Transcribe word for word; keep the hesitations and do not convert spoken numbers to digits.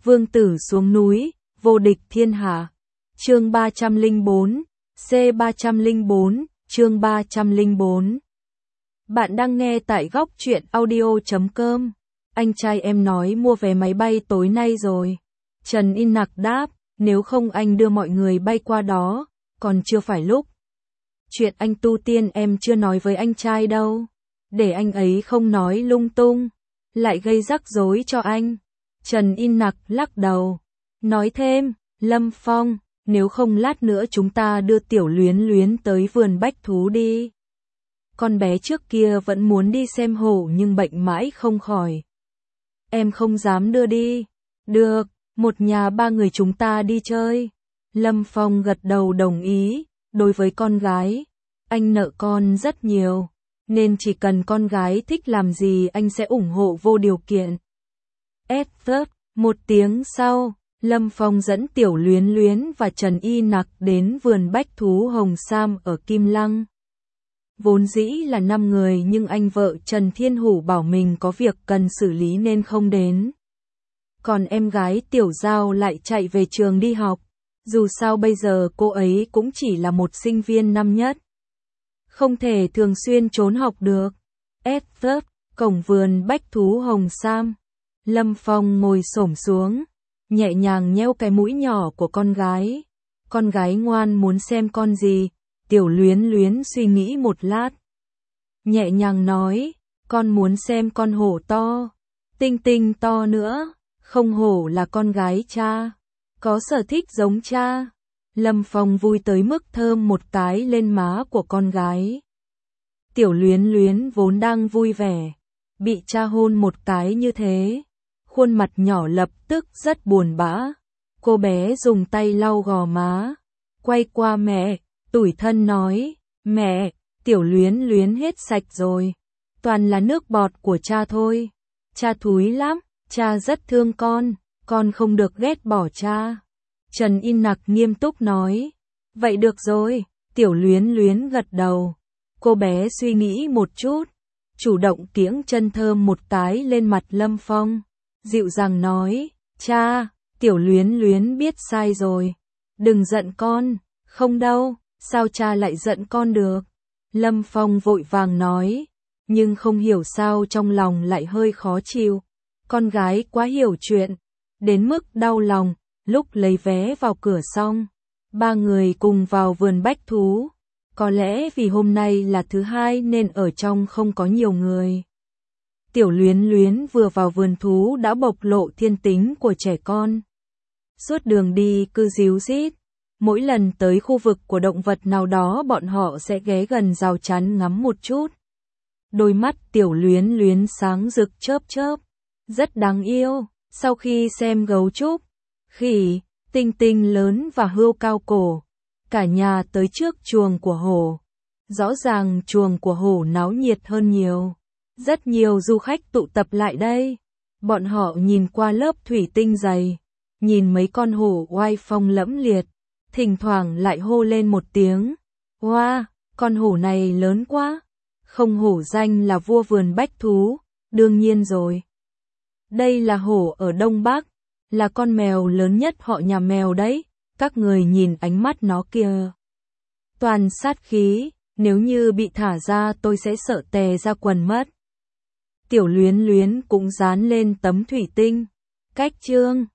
Vương tử xuống núi, vô địch thiên hạ. Chương ba trăm lẻ bốn, C ba trăm lẻ bốn, chương ba trăm lẻ bốn. Bạn đang nghe tại góc truyện audio chấm com. Anh trai em nói mua vé máy bay tối nay rồi. Trần In Nặc đáp, nếu không anh đưa mọi người bay qua đó, còn chưa phải lúc. Chuyện anh tu tiên em chưa nói với anh trai đâu. Để anh ấy không nói lung tung, lại gây rắc rối cho anh. Trần In Nặc lắc đầu, nói thêm, Lâm Phong, nếu không lát nữa chúng ta đưa Tiểu Luyến Luyến tới vườn bách thú đi. Con bé trước kia vẫn muốn đi xem hổ nhưng bệnh mãi không khỏi. Em không dám đưa đi. Được, một nhà ba người chúng ta đi chơi. Lâm Phong gật đầu đồng ý, đối với con gái, anh nợ con rất nhiều, nên chỉ cần con gái thích làm gì anh sẽ ủng hộ vô điều kiện. Ép tớp, một tiếng sau, Lâm Phong dẫn Tiểu Luyến Luyến và Trần In Nặc đến vườn bách thú Hồng Sam ở Kim Lăng. Vốn dĩ là năm người nhưng anh vợ Trần Thiên Hủ bảo mình có việc cần xử lý nên không đến. Còn em gái Tiểu Giao lại chạy về trường đi học, dù sao bây giờ cô ấy cũng chỉ là một sinh viên năm nhất. Không thể thường xuyên trốn học được. Ép tớp, cổng vườn bách thú Hồng Sam. Lâm Phong ngồi xổm xuống, nhẹ nhàng nheo cái mũi nhỏ của con gái. Con gái ngoan muốn xem con gì? Tiểu Luyến Luyến suy nghĩ một lát, nhẹ nhàng nói, con muốn xem con hổ to, tinh tinh to nữa, không hổ là con gái cha, có sở thích giống cha. Lâm Phong vui tới mức thơm một cái lên má của con gái. Tiểu Luyến Luyến vốn đang vui vẻ, bị cha hôn một cái như thế, khuôn mặt nhỏ lập tức rất buồn bã. Cô bé dùng tay lau gò má, quay qua mẹ, tủi thân nói, mẹ, Tiểu Luyến Luyến hết sạch rồi, toàn là nước bọt của cha thôi, cha thúi lắm, cha rất thương con, con không được ghét bỏ cha. Trần In Nặc nghiêm túc nói, vậy được rồi. Tiểu Luyến Luyến gật đầu, cô bé suy nghĩ một chút, chủ động kiễng chân thơm một cái lên mặt Lâm Phong, dịu dàng nói, cha, Tiểu Luyến Luyến biết sai rồi, đừng giận con. Không đâu, sao cha lại giận con được? Lâm Phong vội vàng nói, nhưng không hiểu sao trong lòng lại hơi khó chịu. Con gái quá hiểu chuyện, đến mức đau lòng. Lúc lấy vé vào cửa xong, ba người cùng vào vườn bách thú. Có lẽ vì hôm nay là thứ hai nên ở trong không có nhiều người. Tiểu Luyến Luyến vừa vào vườn thú đã bộc lộ thiên tính của trẻ con. Suốt đường đi cứ díu dít. Mỗi lần tới khu vực của động vật nào đó bọn họ sẽ ghé gần rào chắn ngắm một chút. Đôi mắt Tiểu Luyến Luyến sáng rực chớp chớp, rất đáng yêu. Sau khi xem gấu trúc, khỉ, tinh tinh lớn và hươu cao cổ, cả nhà tới trước chuồng của hổ. Rõ ràng chuồng của hổ náo nhiệt hơn nhiều. Rất nhiều du khách tụ tập lại đây. Bọn họ nhìn qua lớp thủy tinh dày, nhìn mấy con hổ oai phong lẫm liệt. Thỉnh thoảng lại hô lên một tiếng, wow, con hổ này lớn quá, không hổ danh là vua vườn bách thú, đương nhiên rồi. Đây là hổ ở Đông Bắc, là con mèo lớn nhất họ nhà mèo đấy, các người nhìn ánh mắt nó kìa. Toàn sát khí, nếu như bị thả ra tôi sẽ sợ tè ra quần mất. Tiểu Luyến Luyến cũng dán lên tấm thủy tinh, cách chương.